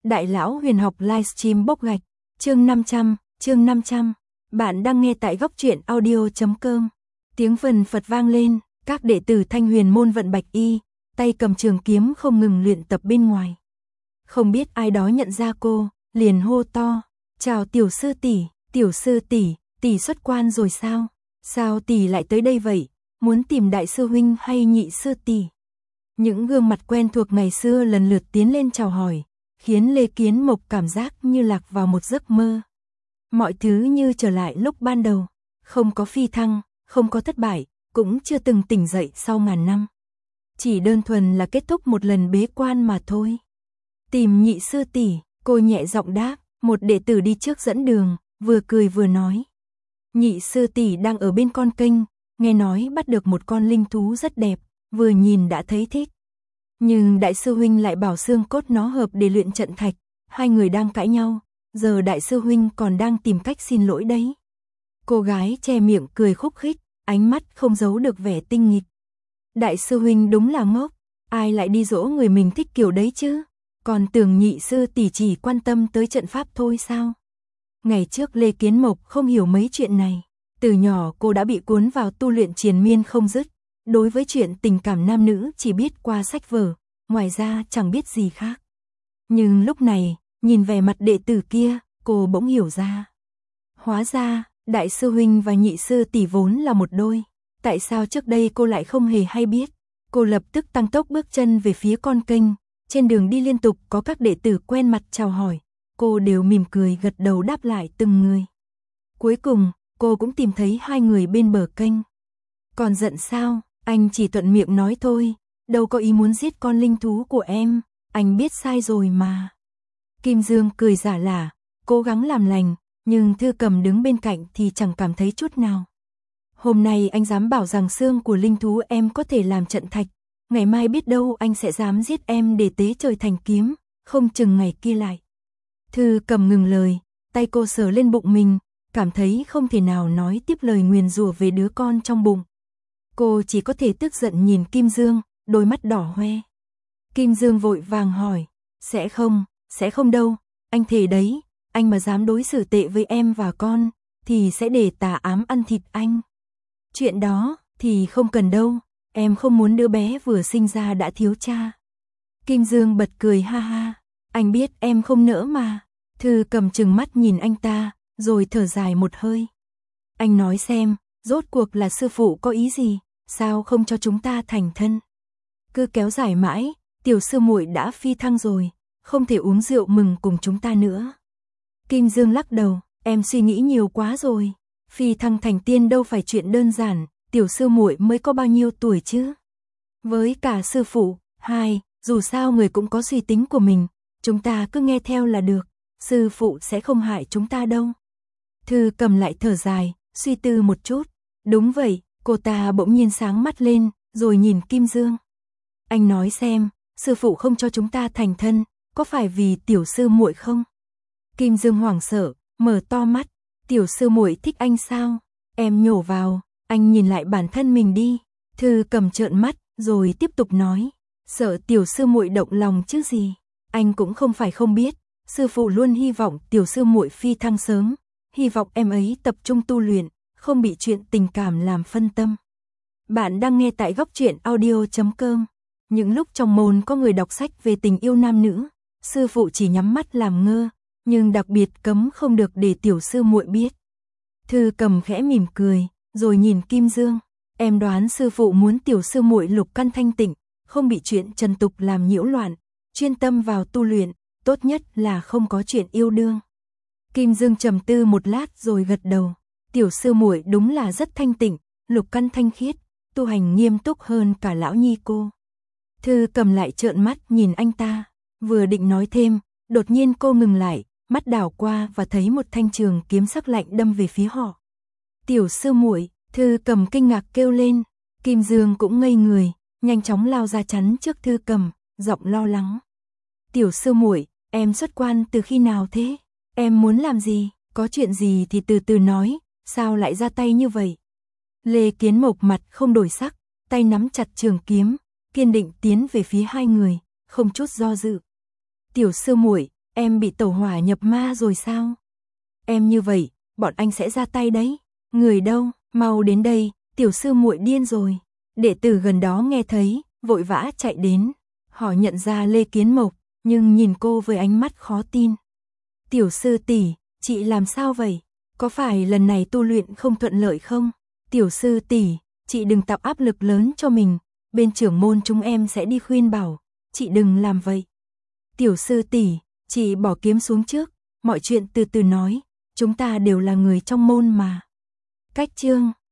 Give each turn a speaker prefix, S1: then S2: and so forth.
S1: Đại lão huyền học livestream bốc gạch, chương 500, bạn đang nghe tại góc truyện audio.com. Tiếng vần Phật vang lên, các đệ tử Thanh Huyền môn vận bạch y, tay cầm trường kiếm không ngừng luyện tập bên ngoài. Không biết ai đó nhận ra cô, liền hô to, chào tiểu sư tỷ, tỷ xuất quan rồi sao? Sao tỷ lại tới đây vậy? Muốn tìm đại sư huynh hay nhị sư tỷ? Những gương mặt quen thuộc ngày xưa lần lượt tiến lên chào hỏi, khiến Lê Kiến Mộc cảm giác như lạc vào một giấc mơ. Mọi thứ như trở lại lúc ban đầu, không có phi thăng, không có thất bại, cũng chưa từng tỉnh dậy sau ngàn năm. Chỉ đơn thuần là kết thúc một lần bế quan mà thôi. Tìm nhị sư tỷ, cô nhẹ giọng đáp, một đệ tử đi trước dẫn đường, vừa cười vừa nói. Nhị sư tỷ đang ở bên con kênh, nghe nói bắt được một con linh thú rất đẹp, vừa nhìn đã thấy thích. Nhưng đại sư huynh lại bảo xương cốt nó hợp để luyện trận thạch, hai người đang cãi nhau, giờ đại sư huynh còn đang tìm cách xin lỗi đấy. Cô gái che miệng cười khúc khích, ánh mắt không giấu được vẻ tinh nghịch. Đại sư huynh đúng là ngốc, ai lại đi dỗ người mình thích kiểu đấy chứ, còn tưởng nhị sư tỷ chỉ quan tâm tới trận pháp thôi sao. Ngày trước Lê Kiến Mộc không hiểu mấy chuyện này, từ nhỏ cô đã bị cuốn vào tu luyện triền miên không dứt. Đối với chuyện tình cảm nam nữ chỉ biết qua sách vở, ngoài ra chẳng biết gì khác. Nhưng lúc này, nhìn vẻ mặt đệ tử kia, cô bỗng hiểu ra. Hóa ra, đại sư huynh và nhị sư tỷ vốn là một đôi. Tại sao trước đây cô lại không hề hay biết? Cô lập tức tăng tốc bước chân về phía con kênh. Trên đường đi liên tục có các đệ tử quen mặt chào hỏi. Cô đều mỉm cười gật đầu đáp lại từng người. Cuối cùng, cô cũng tìm thấy hai người bên bờ kênh. Còn giận sao? Anh chỉ thuận miệng nói thôi, đâu có ý muốn giết con linh thú của em, anh biết sai rồi mà. Kim Dương cười giả lả, cố gắng làm lành, nhưng Thư Cầm đứng bên cạnh thì chẳng cảm thấy chút nào. Hôm nay anh dám bảo rằng xương của linh thú em có thể làm trận thạch, ngày mai biết đâu anh sẽ dám giết em để tế trời thành kiếm, không chừng ngày kia lại. Thư Cầm ngừng lời, tay cô sờ lên bụng mình, cảm thấy không thể nào nói tiếp lời nguyền rủa về đứa con trong bụng. Cô chỉ có thể tức giận nhìn Kim Dương, đôi mắt đỏ hoe. Kim Dương vội vàng hỏi, sẽ không đâu, anh thề đấy, anh mà dám đối xử tệ với em và con, thì sẽ để tà ám ăn thịt anh. Chuyện đó, thì không cần đâu, em không muốn đứa bé vừa sinh ra đã thiếu cha. Kim Dương bật cười ha ha, anh biết em không nỡ mà. Thư Cầm trừng mắt nhìn anh ta, rồi thở dài một hơi. Anh nói xem, rốt cuộc là sư phụ có ý gì? Sao không cho chúng ta thành thân? Cứ kéo dài mãi, tiểu sư muội đã phi thăng rồi, không thể uống rượu mừng cùng chúng ta nữa. Kim Dương lắc đầu, em suy nghĩ nhiều quá rồi. Phi thăng thành tiên đâu phải chuyện đơn giản, tiểu sư muội mới có bao nhiêu tuổi chứ? Với cả sư phụ, dù sao người cũng có suy tính của mình, chúng ta cứ nghe theo là được, sư phụ sẽ không hại chúng ta đâu. Thư Cầm lại thở dài, suy tư một chút. Đúng vậy. Cô ta bỗng nhiên sáng mắt lên, rồi nhìn Kim Dương. Anh nói xem, sư phụ không cho chúng ta thành thân, có phải vì tiểu sư muội không? Kim Dương hoảng sợ, mở to mắt, tiểu sư muội thích anh sao? Em nhổ vào, anh nhìn lại bản thân mình đi. Thư Cầm trợn mắt, rồi tiếp tục nói, sợ tiểu sư muội động lòng chứ gì? Anh cũng không phải không biết, sư phụ luôn hy vọng tiểu sư muội phi thăng sớm, hy vọng em ấy tập trung tu luyện, không bị chuyện tình cảm làm phân tâm. Bạn đang nghe tại góc truyện audio.com. Những lúc trong môn có người đọc sách về tình yêu nam nữ, sư phụ chỉ nhắm mắt làm ngơ, nhưng đặc biệt cấm không được để tiểu sư muội biết. Thư Cầm khẽ mỉm cười, rồi nhìn Kim Dương. Em đoán sư phụ muốn tiểu sư muội lục căn thanh tịnh, không bị chuyện trần tục làm nhiễu loạn, chuyên tâm vào tu luyện, tốt nhất là không có chuyện yêu đương. Kim Dương trầm tư một lát rồi gật đầu. Tiểu sư muội đúng là rất thanh tịnh, lục căn thanh khiết, tu hành nghiêm túc hơn cả lão nhi cô. Thư Cầm lại trợn mắt nhìn anh ta, vừa định nói thêm, đột nhiên cô ngừng lại, mắt đảo qua và thấy một thanh trường kiếm sắc lạnh đâm về phía họ. Tiểu sư muội, Thư Cầm kinh ngạc kêu lên. Kim Dương cũng ngây người, nhanh chóng lao ra chắn trước Thư Cầm, giọng lo lắng. Tiểu sư muội, em xuất quan từ khi nào thế? Em muốn làm gì? Có chuyện gì thì từ từ nói. Sao lại ra tay như vậy? Lê Kiến Mộc mặt không đổi sắc, tay nắm chặt trường kiếm, kiên định tiến về phía hai người, không chút do dự. Tiểu sư muội, Em bị tẩu hỏa nhập ma rồi sao? Em như vậy, bọn anh sẽ ra tay đấy. Người đâu, mau đến đây, tiểu sư muội điên rồi. Đệ tử gần đó nghe thấy, vội vã chạy đến. Họ nhận ra Lê Kiến Mộc, nhưng nhìn cô với ánh mắt khó tin. Tiểu sư tỷ, chị làm sao vậy? Có phải lần này tu luyện không thuận lợi không? Tiểu sư tỷ, chị đừng tạo áp lực lớn cho mình. Bên trưởng môn chúng em sẽ đi khuyên bảo, chị đừng làm vậy. Tiểu sư tỷ, chị bỏ kiếm xuống trước, mọi chuyện từ từ nói, chúng ta đều là người trong môn mà. Cách chương